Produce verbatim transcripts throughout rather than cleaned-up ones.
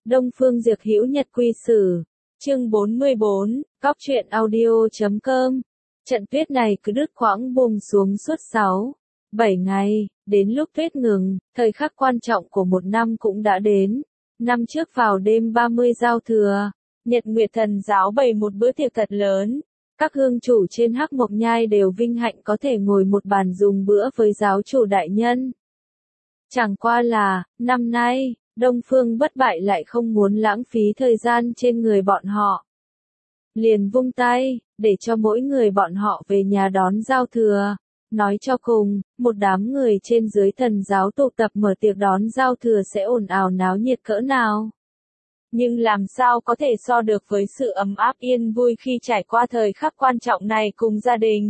Đông Phương Diệp Hữu Nhật Quy Sử. Chương bốn mươi bốn, Cóc truyện audio chấm com. Trận tuyết này cứ đứt quãng buông xuống suốt sáu, bảy ngày, đến lúc tuyết ngừng, thời khắc quan trọng của một năm cũng đã đến. Năm trước vào đêm ba mươi giao thừa, Nhật Nguyệt Thần giáo bày một bữa tiệc thật lớn. Các hương chủ trên Hắc Mộc Nhai đều vinh hạnh có thể ngồi một bàn dùng bữa với giáo chủ đại nhân. Chẳng qua là, năm nay, Đông Phương Bất Bại lại không muốn lãng phí thời gian trên người bọn họ. Liền vung tay, để cho mỗi người bọn họ về nhà đón giao thừa. Nói cho cùng, một đám người trên dưới thần giáo tụ tập mở tiệc đón giao thừa sẽ ồn ào náo nhiệt cỡ nào. Nhưng làm sao có thể so được với sự ấm áp yên vui khi trải qua thời khắc quan trọng này cùng gia đình.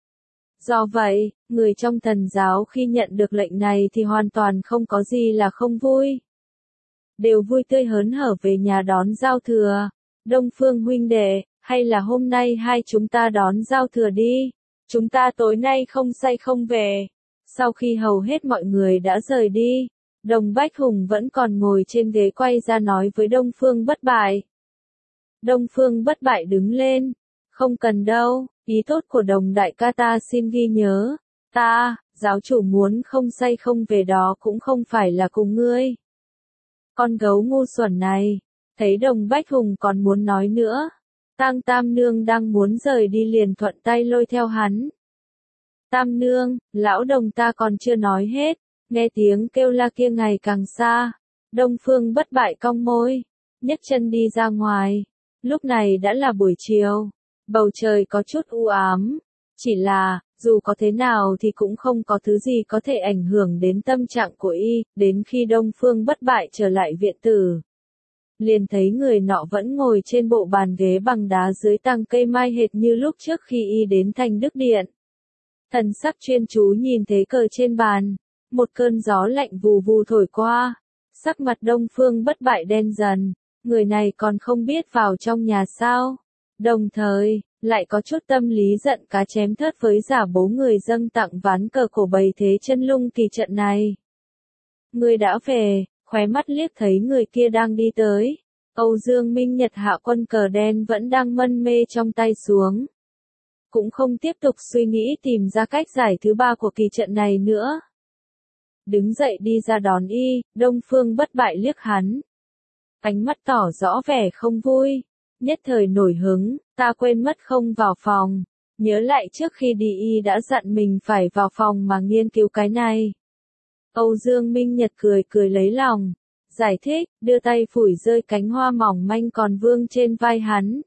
Do vậy, người trong thần giáo khi nhận được lệnh này thì hoàn toàn không có gì là không vui. Đều vui tươi hớn hở về nhà đón giao thừa. Đông Phương huynh đệ, hay là hôm nay hai chúng ta đón giao thừa đi. Chúng ta tối nay không say không về. Sau khi hầu hết mọi người đã rời đi, Đồng Bách Hùng vẫn còn ngồi trên ghế quay ra nói với Đông Phương Bất Bại. Đông Phương Bất Bại đứng lên. Không cần đâu, ý tốt của Đồng đại ca ta xin ghi nhớ. Ta, giáo chủ muốn không say không về đó cũng không phải là cùng ngươi. Con gấu ngu xuẩn này, thấy Đồng Bách Hùng còn muốn nói nữa. Tang Tam Nương đang muốn rời đi liền thuận tay lôi theo hắn. Tam Nương, lão Đồng ta còn chưa nói hết, nghe tiếng kêu la kia ngày càng xa. Đông Phương Bất Bại cong môi, nhấc chân đi ra ngoài. Lúc này đã là buổi chiều, bầu trời có chút u ám. Chỉ là, dù có thế nào thì cũng không có thứ gì có thể ảnh hưởng đến tâm trạng của y, đến khi Đông Phương Bất Bại trở lại viện tử. Liền thấy người nọ vẫn ngồi trên bộ bàn ghế bằng đá dưới tàng cây mai hệt như lúc trước khi y đến Thanh Đức Điện. Thần sắc chuyên chú nhìn thấy cờ trên bàn, một cơn gió lạnh vù vù thổi qua, sắc mặt Đông Phương Bất Bại đen dần, người này còn không biết vào trong nhà sao. Đồng thời, lại có chút tâm lý giận cá chém thớt với giả bố người dâng tặng ván cờ cổ bày thế chân lung kỳ trận này. Người đã về, khóe mắt liếc thấy người kia đang đi tới. Âu Dương Minh Nhật hạ quân cờ đen vẫn đang mân mê trong tay xuống. Cũng không tiếp tục suy nghĩ tìm ra cách giải thứ ba của kỳ trận này nữa. Đứng dậy đi ra đón y, Đông Phương Bất Bại liếc hắn. Ánh mắt tỏ rõ vẻ không vui. Nhất thời nổi hứng, ta quên mất không vào phòng. Nhớ lại trước khi đi y đã dặn mình phải vào phòng mà nghiên cứu cái này. Âu Dương Minh Nhật cười cười lấy lòng. Giải thích, đưa tay phủi rơi cánh hoa mỏng manh còn vương trên vai hắn.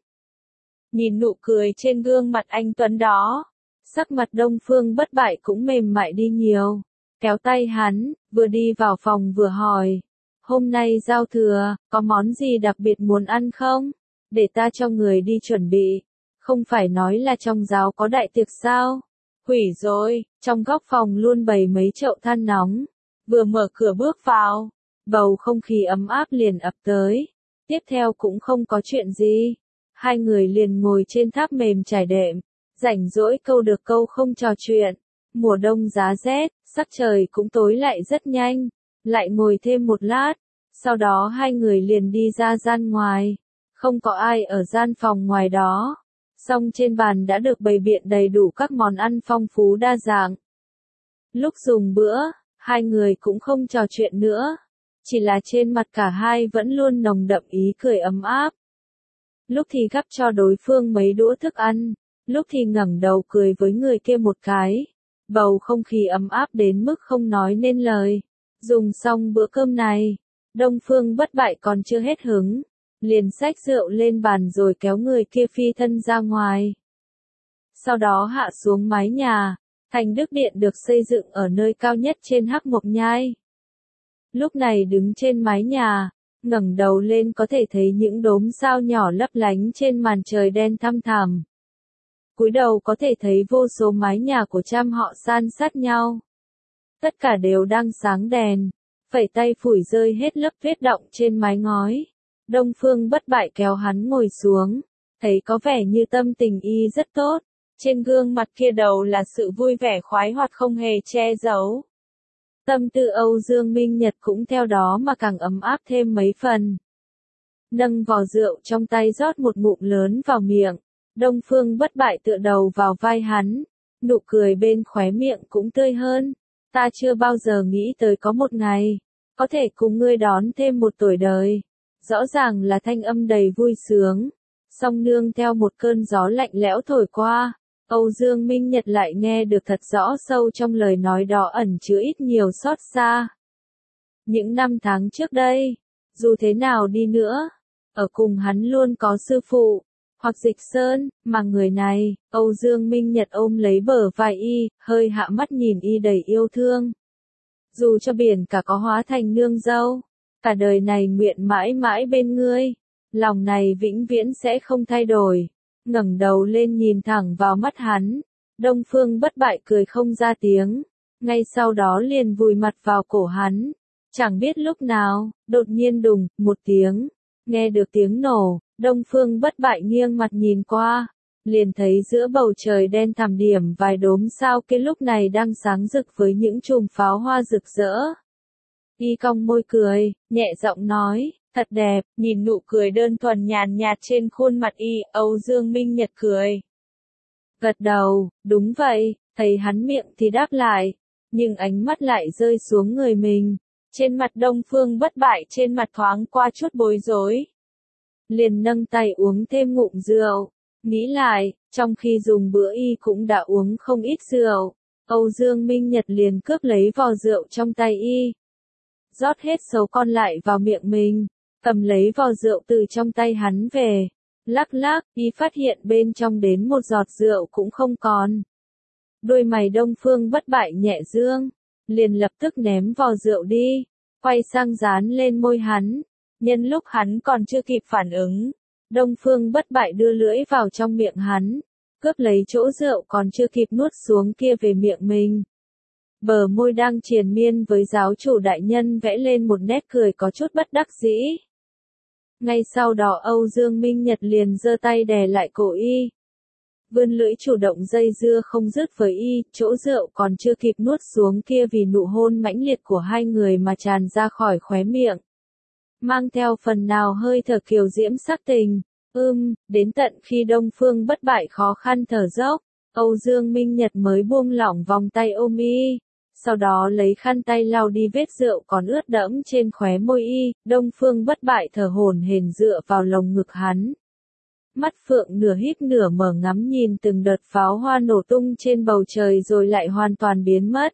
Nhìn nụ cười trên gương mặt anh tuấn đó. Sắc mặt Đông Phương Bất Bại cũng mềm mại đi nhiều. Kéo tay hắn, vừa đi vào phòng vừa hỏi. Hôm nay giao thừa, có món gì đặc biệt muốn ăn không? Để ta cho người đi chuẩn bị. Không phải nói là trong giáo có đại tiệc sao? Hủy rồi, trong góc phòng luôn bày mấy chậu than nóng. Vừa mở cửa bước vào, bầu không khí ấm áp liền ập tới. Tiếp theo cũng không có chuyện gì. Hai người liền ngồi trên tháp mềm trải đệm. Rảnh rỗi câu được câu không trò chuyện. Mùa đông giá rét, sắc trời cũng tối lại rất nhanh. Lại ngồi thêm một lát. Sau đó hai người liền đi ra gian ngoài. Không có ai ở gian phòng ngoài đó. Song trên bàn đã được bày biện đầy đủ các món ăn phong phú đa dạng. Lúc dùng bữa, hai người cũng không trò chuyện nữa. Chỉ là trên mặt cả hai vẫn luôn nồng đậm ý cười ấm áp. Lúc thì gắp cho đối phương mấy đũa thức ăn, lúc thì ngẩng đầu cười với người kia một cái. Bầu không khí ấm áp đến mức không nói nên lời. Dùng xong bữa cơm này, Đông Phương Bất Bại còn chưa hết hứng. Liền xách rượu lên bàn rồi kéo người kia phi thân ra ngoài. Sau đó hạ xuống mái nhà. Thanh Đức Điện được xây dựng ở nơi cao nhất trên Hắc Mộc Nhai. Lúc này đứng trên mái nhà, ngẩng đầu lên có thể thấy những đốm sao nhỏ lấp lánh trên màn trời đen thăm thẳm. Cúi đầu có thể thấy vô số mái nhà của trăm họ san sát nhau. Tất cả đều đang sáng đèn, phẩy tay phủi rơi hết lớp vết đọng trên mái ngói. Đông Phương Bất Bại kéo hắn ngồi xuống, thấy có vẻ như tâm tình y rất tốt. Trên gương mặt kia đầu là sự vui vẻ khoái hoạt không hề che giấu. Tâm tư Âu Dương Minh Nhật cũng theo đó mà càng ấm áp thêm mấy phần. nâng vò rượu trong tay rót một ngụm lớn vào miệng. Đông Phương Bất Bại tựa đầu vào vai hắn, nụ cười bên khóe miệng cũng tươi hơn. Ta chưa bao giờ nghĩ tới có một ngày, có thể cùng ngươi đón thêm một tuổi đời. Rõ ràng là thanh âm đầy vui sướng, song nương theo một cơn gió lạnh lẽo thổi qua. Âu Dương Minh Nhật lại nghe được thật rõ sâu trong lời nói đó ẩn chứa ít nhiều xót xa. Những năm tháng trước đây, dù thế nào đi nữa, ở cùng hắn luôn có sư phụ, hoặc Dịch Sơn, mà người này, Âu Dương Minh Nhật ôm lấy bờ vai y, hơi hạ mắt nhìn y đầy yêu thương. Dù cho biển cả có hóa thành nương dâu, cả đời này nguyện mãi mãi bên ngươi, lòng này vĩnh viễn sẽ không thay đổi. Ngẩng đầu lên nhìn thẳng vào mắt hắn, Đông Phương Bất Bại cười không ra tiếng, ngay sau đó liền vùi mặt vào cổ hắn. Chẳng biết lúc nào, đột nhiên đùng, một tiếng, nghe được tiếng nổ, Đông Phương Bất Bại nghiêng mặt nhìn qua, liền thấy giữa bầu trời đen thẳm điểm vài đốm sao kia lúc này đang sáng rực với những chùm pháo hoa rực rỡ. Y cong môi cười, nhẹ giọng nói, thật đẹp, nhìn nụ cười đơn thuần nhàn nhạt trên khuôn mặt y, Âu Dương Minh Nhật cười. Gật đầu, đúng vậy, thấy hắn miệng thì đáp lại, nhưng ánh mắt lại rơi xuống người mình. Trên mặt Đông Phương Bất Bại trên mặt thoáng qua chút bối rối. Liền nâng tay uống thêm ngụm rượu, nghĩ lại, trong khi dùng bữa y cũng đã uống không ít rượu. Âu Dương Minh Nhật liền cướp lấy vò rượu trong tay y, rót hết số còn lại vào miệng mình, cầm lấy vò rượu từ trong tay hắn về, lắc lắc, y phát hiện bên trong đến một giọt rượu cũng không còn. Đôi mày Đông Phương Bất Bại nhẹ dương, liền lập tức ném vò rượu đi, quay sang dán lên môi hắn. Nhân lúc hắn còn chưa kịp phản ứng, Đông Phương Bất Bại đưa lưỡi vào trong miệng hắn, cướp lấy chỗ rượu còn chưa kịp nuốt xuống kia về miệng mình. Bờ môi đang triền miên với giáo chủ đại nhân vẽ lên một nét cười có chút bất đắc dĩ. Ngay sau đó Âu Dương Minh Nhật liền giơ tay đè lại cổ y, vươn lưỡi chủ động dây dưa không dứt với y, chỗ rượu còn chưa kịp nuốt xuống kia vì nụ hôn mãnh liệt của hai người mà tràn ra khỏi khóe miệng, mang theo phần nào hơi thở kiều diễm sắc tình. Ưm, đến tận khi Đông Phương Bất Bại khó khăn thở dốc, Âu Dương Minh Nhật mới buông lỏng vòng tay ôm y, sau đó lấy khăn tay lau đi vết rượu còn ướt đẫm trên khóe môi y. Đông Phương Bất Bại thở hổn hển dựa vào lồng ngực hắn, mắt phượng nửa híp nửa mở ngắm nhìn từng đợt pháo hoa nổ tung trên bầu trời rồi lại hoàn toàn biến mất.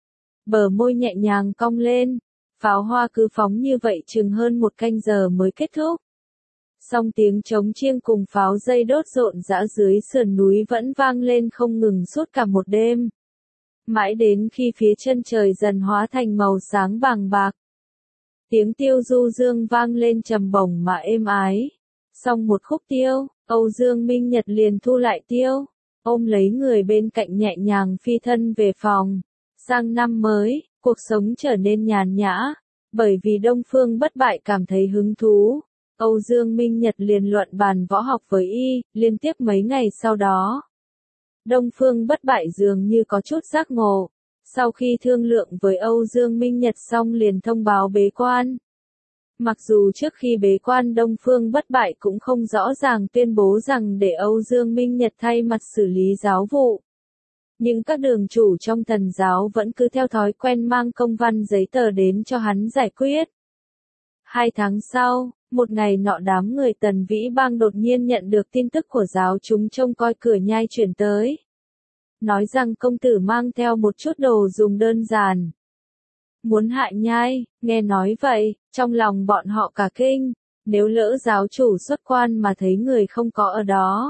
Bờ môi nhẹ nhàng cong lên, pháo hoa cứ phóng như vậy chừng hơn một canh giờ mới kết thúc. Song tiếng trống chiêng cùng pháo dây đốt rộn rã dưới sườn núi vẫn vang lên không ngừng suốt cả một đêm. Mãi đến khi phía chân trời dần hóa thành màu sáng vàng bạc, tiếng tiêu du dương vang lên trầm bổng mà êm ái. Xong một khúc tiêu, Âu Dương Minh Nhật liền thu lại tiêu, ôm lấy người bên cạnh nhẹ nhàng phi thân về phòng. Sang năm mới, cuộc sống trở nên nhàn nhã, bởi vì Đông Phương Bất Bại cảm thấy hứng thú. Âu Dương Minh Nhật liền luận bàn võ học với y, liên tiếp mấy ngày sau đó. Đông Phương Bất Bại dường như có chút giác ngộ, sau khi thương lượng với Âu Dương Minh Nhật xong liền thông báo bế quan. Mặc dù trước khi bế quan Đông Phương Bất Bại cũng không rõ ràng tuyên bố rằng để Âu Dương Minh Nhật thay mặt xử lý giáo vụ, nhưng các đường chủ trong thần giáo vẫn cứ theo thói quen mang công văn giấy tờ đến cho hắn giải quyết. Hai tháng sau, một ngày nọ đám người Tần Vĩ Bang đột nhiên nhận được tin tức của giáo chúng trông coi cửa nhai chuyển tới, nói rằng công tử mang theo một chút đồ dùng đơn giản, muốn hại nhai. Nghe nói vậy, trong lòng bọn họ cả kinh, nếu lỡ giáo chủ xuất quan mà thấy người không có ở đó,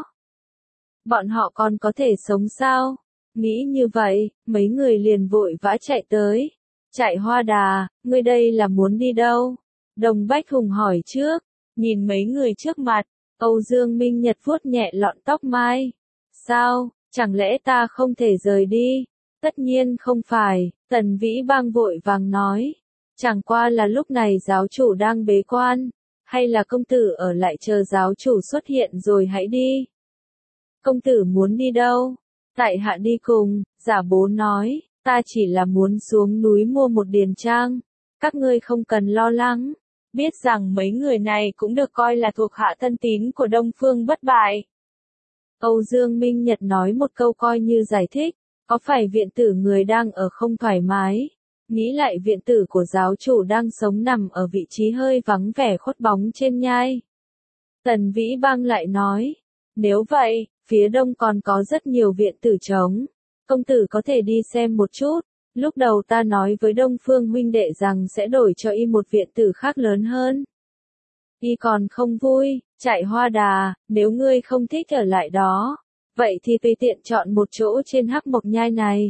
bọn họ còn có thể sống sao? Nghĩ như vậy, mấy người liền vội vã chạy tới. Chạy Hoa Đà, ngươi đây là muốn đi đâu? Đồng Bách Hùng hỏi trước, nhìn mấy người trước mặt, Âu Dương Minh Nhật vuốt nhẹ lọn tóc mai. Sao, chẳng lẽ ta không thể rời đi? Tất nhiên không phải, Tần Vĩ Bang vội vàng nói. Chẳng qua là lúc này giáo chủ đang bế quan, hay là công tử ở lại chờ giáo chủ xuất hiện rồi hãy đi? Công tử muốn đi đâu? Tại hạ đi cùng, giả bố nói, ta chỉ là muốn xuống núi mua một điền trang, các ngươi không cần lo lắng. biết rằng mấy người này cũng được coi là thuộc hạ thân tín của Đông Phương Bất Bại. Âu Dương Minh Nhật nói một câu coi như giải thích, có phải viện tử người đang ở không thoải mái? Nghĩ lại viện tử của giáo chủ đang sống nằm ở vị trí hơi vắng vẻ khuất bóng trên nhai. Tần Vĩ Bang lại nói, nếu vậy, phía đông còn có rất nhiều viện tử trống, công tử có thể đi xem một chút. Lúc đầu ta nói với Đông Phương huynh đệ rằng sẽ đổi cho y một viện tử khác lớn hơn. Y còn không vui, chạy Hoa Đà, nếu ngươi không thích ở lại đó, vậy thì tùy tiện chọn một chỗ trên Hắc Mộc Nhai này.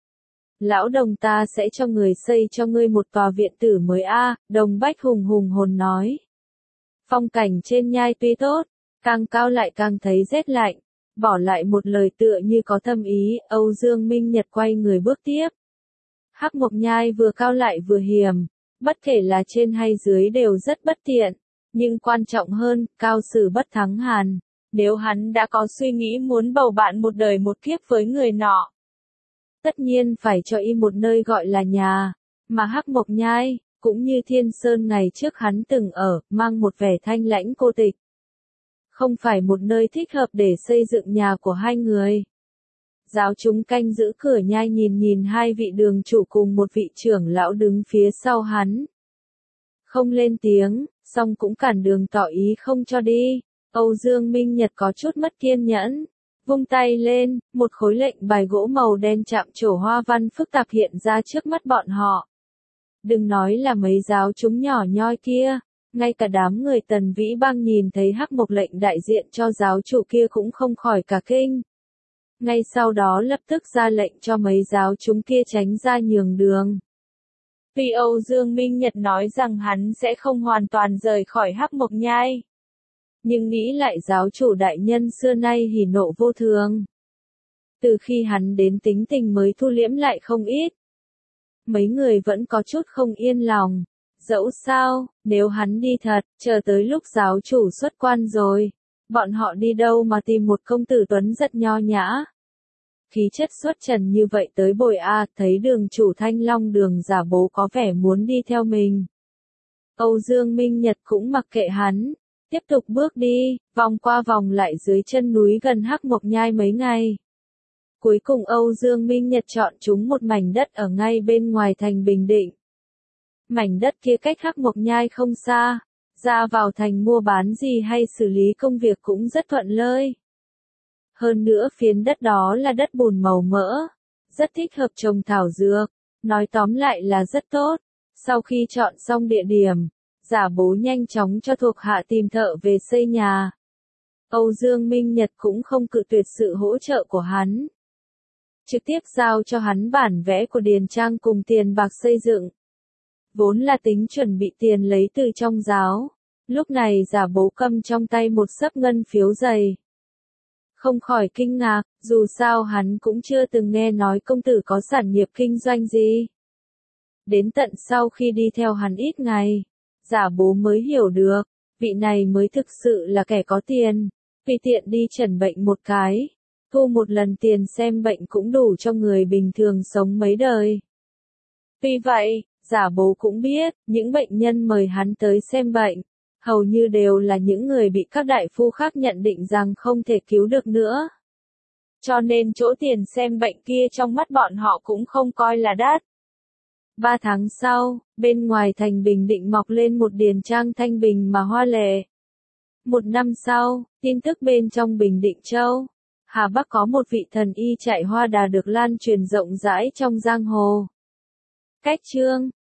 Lão Đồng ta sẽ cho người xây cho ngươi một tòa viện tử mới a. Đồng Bách hùng hùng hồn nói. Phong cảnh trên nhai tuy tốt, càng cao lại càng thấy rét lạnh, bỏ lại một lời tựa như có thâm ý, Âu Dương Minh Nhật quay người bước tiếp. Hắc Mộc Nhai vừa cao lại vừa hiểm, bất kể là trên hay dưới đều rất bất tiện, nhưng quan trọng hơn, cao sử bất thắng hàn, nếu hắn đã có suy nghĩ muốn bầu bạn một đời một kiếp với người nọ, tất nhiên phải cho y một nơi gọi là nhà, mà Hắc Mộc Nhai, cũng như Thiên Sơn ngày trước hắn từng ở, mang một vẻ thanh lãnh cô tịch. Không phải một nơi thích hợp để xây dựng nhà của hai người. Giáo chúng canh giữ cửa nhai nhìn nhìn hai vị đường chủ cùng một vị trưởng lão đứng phía sau hắn. Không lên tiếng, song cũng cản đường tỏ ý không cho đi. Âu Dương Minh Nhật có chút mất kiên nhẫn. Vung tay lên, một khối lệnh bài gỗ màu đen chạm trổ hoa văn phức tạp hiện ra trước mắt bọn họ. Đừng nói là mấy giáo chúng nhỏ nhoi kia, ngay cả đám người Tần Vĩ Bang nhìn thấy hắc mộc lệnh đại diện cho giáo chủ kia cũng không khỏi cả kinh. Ngay sau đó lập tức ra lệnh cho mấy giáo chúng kia tránh ra nhường đường. Tuy Âu Dương Minh Nhật nói rằng hắn sẽ không hoàn toàn rời khỏi Hắc Mộc Nhai, nhưng nghĩ lại giáo chủ đại nhân xưa nay hỉ nộ vô thường. Từ khi hắn đến tính tình mới thu liễm lại không ít. Mấy người vẫn có chút không yên lòng. Dẫu sao, nếu hắn đi thật, chờ tới lúc giáo chủ xuất quan rồi, bọn họ đi đâu mà tìm một công tử tuấn rất nho nhã. Khí chất xuất trần như vậy tới bồi a, thấy đường chủ Thanh Long Đường giả bố có vẻ muốn đi theo mình. Âu Dương Minh Nhật cũng mặc kệ hắn, tiếp tục bước đi, vòng qua vòng lại dưới chân núi gần Hắc Mộc Nhai mấy ngày. Cuối cùng Âu Dương Minh Nhật chọn chúng một mảnh đất ở ngay bên ngoài thành Bình Định. Mảnh đất kia cách Hắc Mộc Nhai không xa, ra vào thành mua bán gì hay xử lý công việc cũng rất thuận lợi. Hơn nữa phiến đất đó là đất bùn màu mỡ, rất thích hợp trồng thảo dược, nói tóm lại là rất tốt. Sau khi chọn xong địa điểm, giả bố nhanh chóng cho thuộc hạ tìm thợ về xây nhà. Âu Dương Minh Nhật cũng không cự tuyệt sự hỗ trợ của hắn. Trực tiếp giao cho hắn bản vẽ của điền trang cùng tiền bạc xây dựng. Vốn là tính chuẩn bị tiền lấy từ trong giáo, lúc này giả bố cầm trong tay một xấp ngân phiếu dày. Không khỏi kinh ngạc, dù sao hắn cũng chưa từng nghe nói công tử có sản nghiệp kinh doanh gì. Đến tận sau khi đi theo hắn ít ngày, giả bố mới hiểu được, vị này mới thực sự là kẻ có tiền, tùy tiện đi chẩn bệnh một cái, thu một lần tiền xem bệnh cũng đủ cho người bình thường sống mấy đời. Tuy vậy, giả bố cũng biết, những bệnh nhân mời hắn tới xem bệnh, hầu như đều là những người bị các đại phu khác nhận định rằng không thể cứu được nữa. Cho nên chỗ tiền xem bệnh kia trong mắt bọn họ cũng không coi là đắt. Ba tháng sau, bên ngoài thành Bình Định mọc lên một điền trang thanh bình mà hoa lệ. Một năm sau, tin tức bên trong Bình Định Châu, Hà Bắc có một vị thần y chạy Hoa Đà được lan truyền rộng rãi trong giang hồ. Cách chương